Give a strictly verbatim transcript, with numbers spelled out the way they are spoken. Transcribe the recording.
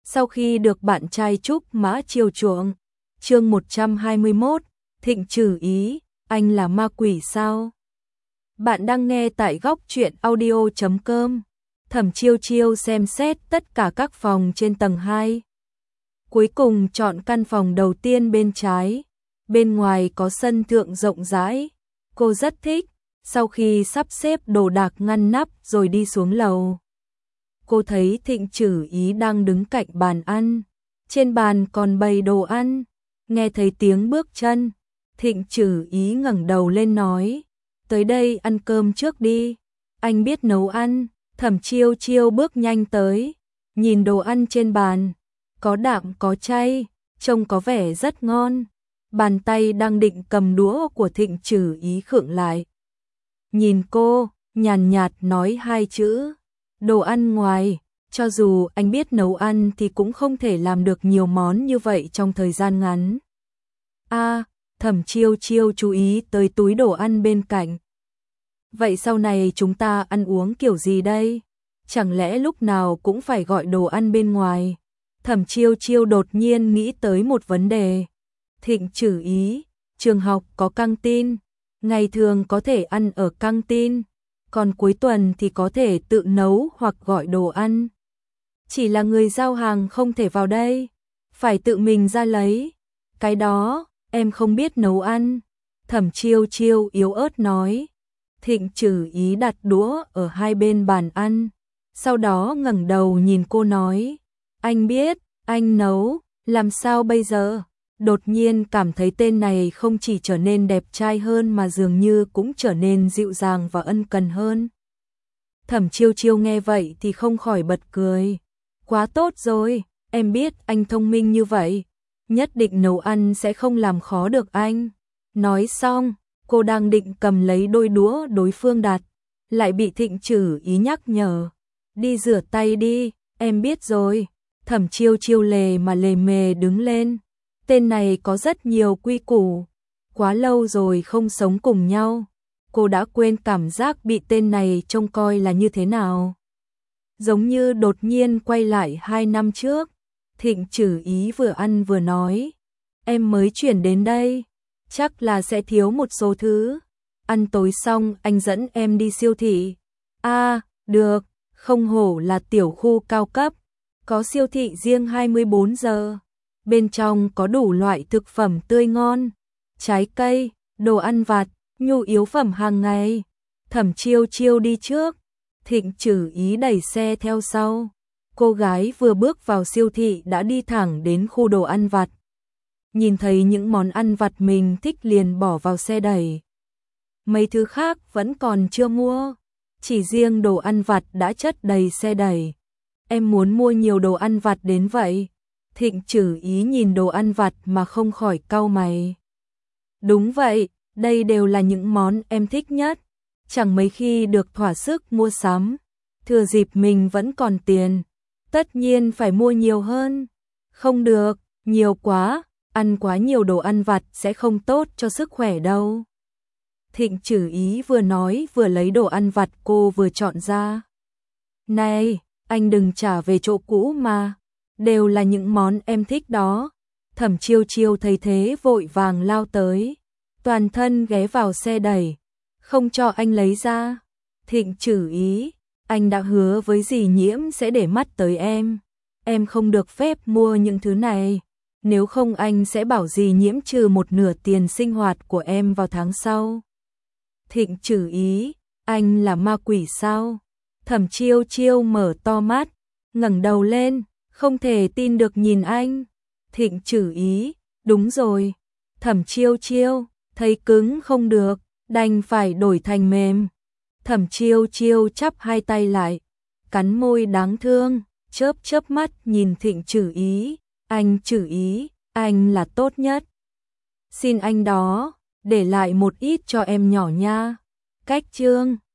sau khi được bạn trai Trúc Mã chiều chuộng. Chương một trăm hai mươi mốt, Thịnh Trử Ý, anh là ma quỷ sao? Bạn đang nghe tại góc truyện audio chấm com. Thẩm Chiêu Chiêu xem xét tất cả các phòng trên tầng hai. Cuối cùng chọn căn phòng đầu tiên bên trái. Bên ngoài có sân thượng rộng rãi. Cô rất thích. Sau khi sắp xếp đồ đạc ngăn nắp rồi đi xuống lầu. Cô thấy Thịnh Trử Ý đang đứng cạnh bàn ăn. Trên bàn còn bày đồ ăn. Nghe thấy tiếng bước chân. Thịnh Trử Ý ngẩng đầu lên nói. Tới đây ăn cơm trước đi. Anh biết nấu ăn. Thẩm Chiêu Chiêu bước nhanh tới. Nhìn đồ ăn trên bàn. Có đạm có chay. Trông có vẻ rất ngon. Bàn tay đang định cầm đũa của Thịnh Trử Ý khựng lại. Nhìn cô, nhàn nhạt nói hai chữ. Đồ ăn ngoài. Cho dù anh biết nấu ăn thì cũng không thể làm được nhiều món như vậy trong thời gian ngắn. A, Thẩm Chiêu Chiêu chú ý tới túi đồ ăn bên cạnh. Vậy sau này chúng ta ăn uống kiểu gì đây? Chẳng lẽ lúc nào cũng phải gọi đồ ăn bên ngoài? Thẩm Chiêu Chiêu đột nhiên nghĩ tới một vấn đề. Thịnh Trử Ý, trường học có căng tin, ngày thường có thể ăn ở căng tin, còn cuối tuần thì có thể tự nấu hoặc gọi đồ ăn. Chỉ là người giao hàng không thể vào đây, phải tự mình ra lấy. Cái đó, em không biết nấu ăn. Thẩm Chiêu Chiêu yếu ớt nói. Thịnh Trử Ý đặt đũa ở hai bên bàn ăn, sau đó ngẩng đầu nhìn cô nói. Anh biết, anh nấu, làm sao bây giờ? Đột nhiên cảm thấy tên này không chỉ trở nên đẹp trai hơn mà dường như cũng trở nên dịu dàng và ân cần hơn. Thẩm Chiêu Chiêu nghe vậy thì không khỏi bật cười. Quá tốt rồi, em biết anh thông minh như vậy, nhất định nấu ăn sẽ không làm khó được anh. Nói xong, cô đang định cầm lấy đôi đũa đối phương đặt, lại bị Thịnh Trử Ý nhắc nhở. Đi rửa tay đi, em biết rồi. Thẩm Chiêu Chiêu lề mà lề mề đứng lên. Tên này có rất nhiều quy củ. Quá lâu rồi không sống cùng nhau. Cô đã quên cảm giác bị tên này trông coi là như thế nào. Giống như đột nhiên quay lại hai năm trước. Thịnh Trử Ý vừa ăn vừa nói. Em mới chuyển đến đây. Chắc là sẽ thiếu một số thứ. Ăn tối xong anh dẫn em đi siêu thị. À, được. Không hổ là tiểu khu cao cấp. Có siêu thị riêng hai mươi bốn giờ. Bên trong có đủ loại thực phẩm tươi ngon, trái cây, đồ ăn vặt, nhu yếu phẩm hàng ngày. Thẩm Chiêu Chiêu đi trước, Thịnh Trử Ý đẩy xe theo sau. Cô gái vừa bước vào siêu thị đã đi thẳng đến khu đồ ăn vặt. Nhìn thấy những món ăn vặt mình thích liền bỏ vào xe đẩy. Mấy thứ khác vẫn còn chưa mua, chỉ riêng đồ ăn vặt đã chất đầy xe đẩy. Em muốn mua nhiều đồ ăn vặt đến vậy? Thịnh Trử Ý nhìn đồ ăn vặt mà không khỏi cau mày. Đúng vậy, đây đều là những món em thích nhất. Chẳng mấy khi được thỏa sức mua sắm. Thừa dịp mình vẫn còn tiền, tất nhiên phải mua nhiều hơn. Không được, nhiều quá, ăn quá nhiều đồ ăn vặt sẽ không tốt cho sức khỏe đâu. Thịnh Trử Ý vừa nói vừa lấy đồ ăn vặt cô vừa chọn ra. Này, anh đừng trả về chỗ cũ mà. Đều là những món em thích đó. Thẩm Chiêu Chiêu thấy thế vội vàng lao tới. Toàn thân ghé vào xe đẩy. Không cho anh lấy ra. Thịnh Trử Ý, anh đã hứa với dì Nhiễm sẽ để mắt tới em. Em không được phép mua những thứ này. Nếu không anh sẽ bảo dì Nhiễm trừ một nửa tiền sinh hoạt của em vào tháng sau. Thịnh Trử Ý, anh là ma quỷ sao? Thẩm Chiêu Chiêu mở to mắt, ngẩng đầu lên. Không thể tin được nhìn anh. Thịnh Trử Ý, đúng rồi. Thẩm Chiêu Chiêu, thấy cứng không được, đành phải đổi thành mềm. Thẩm Chiêu Chiêu chắp hai tay lại, cắn môi đáng thương, chớp chớp mắt nhìn Thịnh Trử Ý. Anh Trử Ý, anh là tốt nhất. Xin anh đó, để lại một ít cho em nhỏ nha. Cách chương